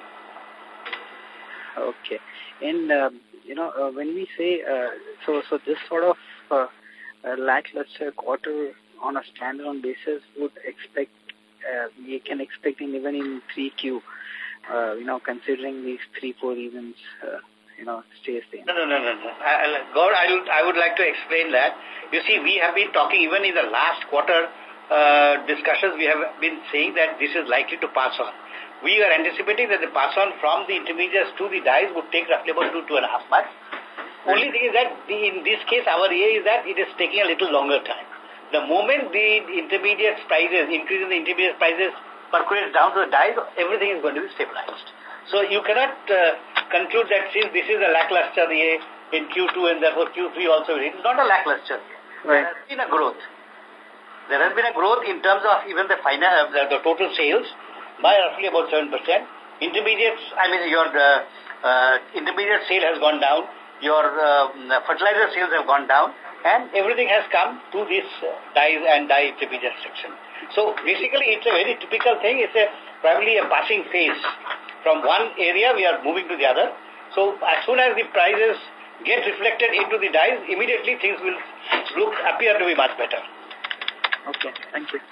Okay. And, uh, you know, uh, when we say, uh, so so this sort of uh, uh, lackluster quarter on a standalone basis would expect, uh, we can expect in, even in three Q, uh, you know, considering these three, four reasons, uh, you know, stay staying. No, no, no, no, no. I, God, I would, I would like to explain that. You see, we have been talking even in the last quarter uh, discussions, we have been saying that this is likely to pass on. We are anticipating that the pass on from the intermediates to the dyes would take roughly about two, two and a half months. Only thing is that the, in this case, our A is that it is taking a little longer time. The moment the intermediate prices, increase in the intermediate prices percolates down to the dyes, everything is going to be stabilized. So you cannot uh, conclude that since this is a lackluster A in Q two and therefore Q three also, it is not a lackluster A. Right. There has been a growth. There has been a growth in terms of even the final, the, the total sales by roughly about seven percent. Intermediates, I mean, your uh, uh, intermediate sale has gone down, your uh, fertilizer sales have gone down, and everything has come to this uh, dyes and dye intermediate section. So basically, it's a very typical thing. It's a probably a passing phase. From one area, we are moving to the other. So as soon as the prices get reflected into the dyes, immediately things will look, appear to be much better. Okay, thank you.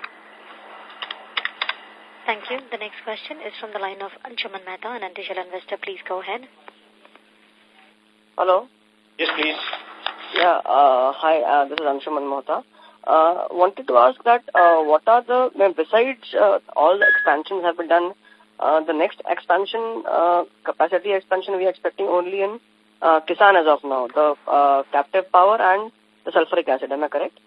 Thank you. The next question is from the line of Anshuman Mehta, an individual investor. Please go ahead. Hello. Yes, please. Yeah, uh, hi, uh, this is Anshuman Mehta. Uh, wanted to ask that uh, what are the, besides uh, all the expansions have been done, uh, the next expansion, uh, capacity expansion we are expecting only in uh, Kisan as of now, the uh, captive power and the sulfuric acid, am I correct?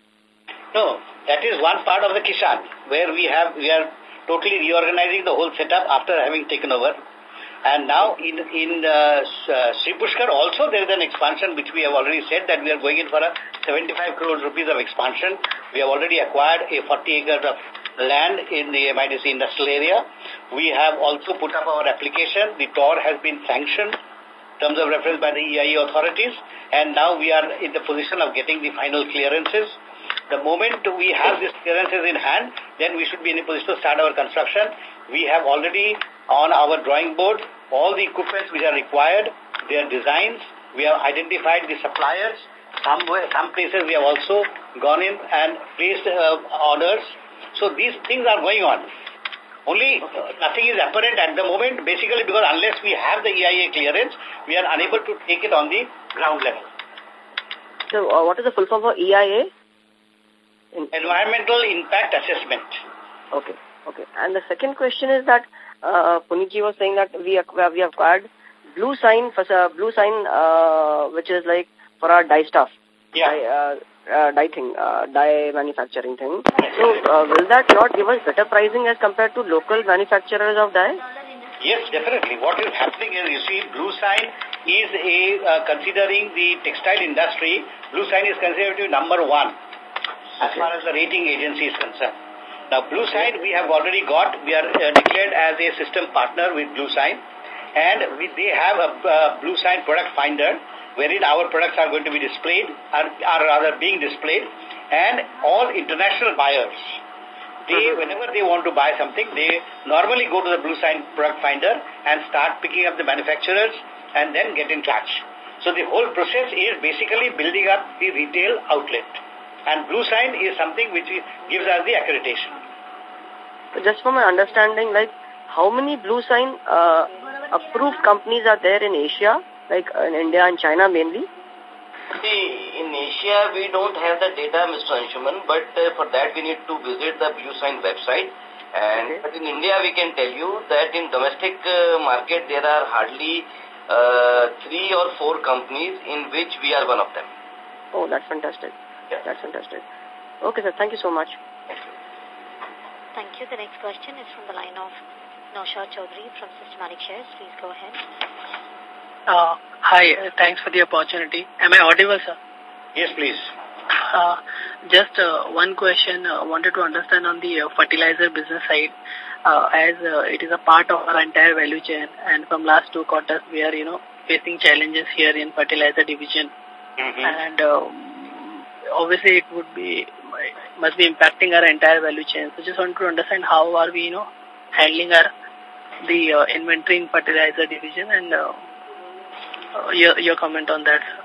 No, that is one part of the Kisan, where we have, we are totally reorganizing the whole setup after having taken over. And now in, in uh, Sri Pushkar also there is an expansion which we have already said that we are going in for a seventy-five crores rupees of expansion. We have already acquired a forty acres of land in the M I D C industrial area. We have also put up our application. The T O R has been sanctioned, terms of reference, by the E I A authorities, and now we are in the position of getting the final clearances. The moment we have these clearances in hand, then we should be in a position to start our construction. We have already on our drawing board all the equipments which are required, their designs. We have identified the suppliers. Some, some places we have also gone in and placed uh, orders. So these things are going on. Only uh, nothing is apparent at the moment, basically because unless we have the E I A clearance, we are unable to take it on the ground level. So uh, what is the full form for E I A? In Environmental Impact Assessment. Okay, okay. And the second question is that uh, Punitji was saying that we we acquired Blue Sign for uh, Blue Sign, uh, which is like for our dye stuff. Yeah. Dye, uh, uh, dye thing, uh, dye manufacturing thing. So uh, will that not give us better pricing as compared to local manufacturers of dye? Yes, definitely. What is happening is, you see, Blue Sign is a uh, considering the textile industry. Blue Sign is considered to be number one as far as the rating agency is concerned. Now, Blue Sign we have already got. We are uh, declared as a system partner with Blue Sign, and we, they have a uh, Blue Sign product finder wherein our products are going to be displayed, are, are rather being displayed, and all international buyers, they, whenever they want to buy something, they normally go to the Blue Sign product finder and start picking up the manufacturers and then get in touch. So the whole process is basically building up the retail outlet. And Blue Sign is something which gives us the accreditation. just from my understanding, like, how many Blue Sign uh, approved companies are there in Asia, like uh, in India and China mainly? See, in Asia, we don't have the data, Mister Anshuman, but uh, for that we need to visit the Blue Sign website. And okay. But in India, we can tell you that in domestic uh, market, there are hardly uh, three or four companies in which we are one of them. Oh, that's fantastic. Yeah. That's fantastic. Okay, sir. Thank you so much. Thank you. Thank you. The next question is from the line of Naushad Chaudhary from Systematic Shares. Please go ahead. Uh, hi, uh, thanks for the opportunity. Am I audible, sir? Yes, please. Uh, just uh, one question I uh, wanted to understand on the uh, fertilizer business side. Uh, as uh, it is a part of our entire value chain, and from last two quarters we are, you know, facing challenges here in fertilizer division. Mm-hmm. And um, obviously it would be, must be impacting our entire value chain. So just want to understand how are we, you know, handling our, the uh, inventory in fertilizer division, and uh, Uh, your, your comment on that, sir.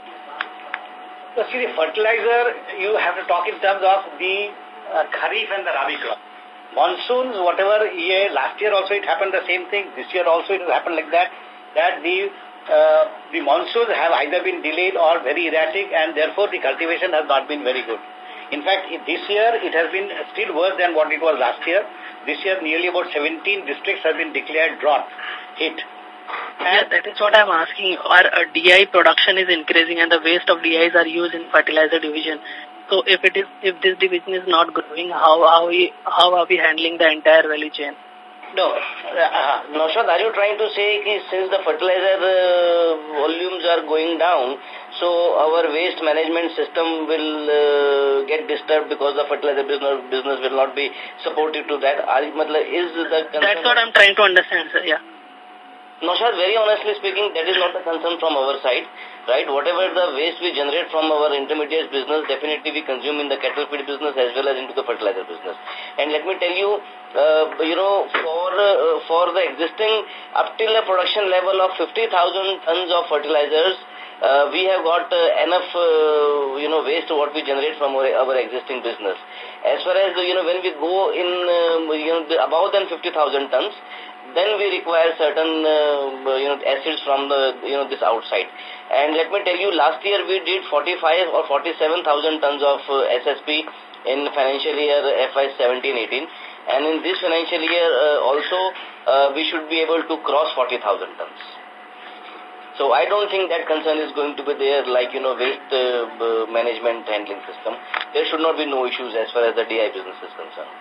So, see, the fertilizer, you have to talk in terms of the uh, Kharif and the Rabi crop. Monsoons, whatever year, last year also it happened the same thing. This year also it will happen like that, that the, uh, the monsoons have either been delayed or very erratic, and therefore the cultivation has not been very good. In fact, this year it has been still worse than what it was last year. This year nearly about seventeen districts have been declared drought hit. Yeah, that is what I'm asking. Our uh, D I production is increasing and the waste of D Is are used in fertilizer division. So if it is, if this division is not growing, how how we how are we handling the entire value chain? No, uh, Naushad, are you trying to say that since the fertilizer uh, volumes are going down, so our waste management system will uh, get disturbed because the fertilizer business business will not be supportive to that? Is the concern? That's what I'm trying to understand, sir. Yeah. Naushad, very honestly speaking, that is not a concern from our side, right? Whatever the waste we generate from our intermediate business, definitely we consume in the cattle feed business as well as into the fertilizer business. And let me tell you, uh, you know, for uh, for the existing, up till a production level of fifty thousand tons of fertilizers, uh, we have got uh, enough, uh, you know, waste what we generate from our, our existing business. As far as, you know, when we go in, uh, you know, the, above than fifty thousand tons, then we require certain, uh, you know, acids from the, you know, this outside. And let me tell you, last year we did forty-five or forty-seven thousand tons of uh, S S P in financial year F Y seventeen eighteen. And in this financial year uh, also, uh, we should be able to cross forty thousand tons. So I don't think that concern is going to be there, like, you know, waste uh, management handling system. There should not be no issues as far as the D I business is concerned.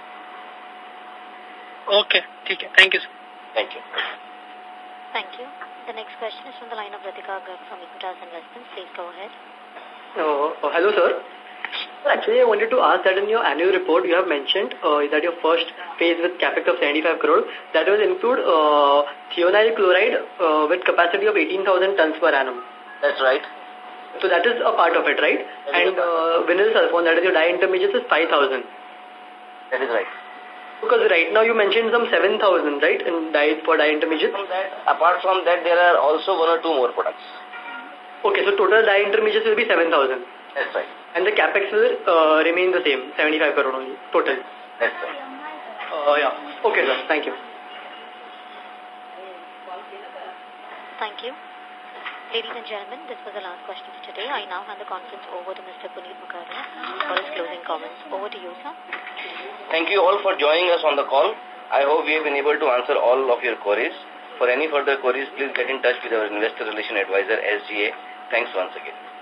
Okay, okay. Thank you, sir. Thank you. Thank you. The next question is from the line of Ritika Garg from Equitas Investments. Please go ahead. Oh, oh, hello, sir. Actually, I wanted to ask that in your annual report, you have mentioned uh, that your first phase with capex of seventy-five crore, that will include uh, thionyl chloride uh, with capacity of eighteen thousand tons per annum. That's right. So that is a part of it, right? That and uh, vinyl sulfone, that is your dye intermediates, is five thousand. That is right. Because right now you mentioned some seven thousand, right, in dye, for dye intermediates? From that, apart from that, there are also one or two more products. Okay, so total dye intermediates will be seven thousand. That's right. And the capex will uh, remain the same, seventy-five crore only, total. That's right. Uh, yeah. Okay, sir. Thank you. Thank you. Ladies and gentlemen, this was the last question for today. I now hand the conference over to Mister Puneet Mukherjee for his closing comments. Over to you, sir. Thank you all for joining us on the call. I hope we have been able to answer all of your queries. For any further queries, please get in touch with our Investor Relation Advisor, S G A. Thanks once again.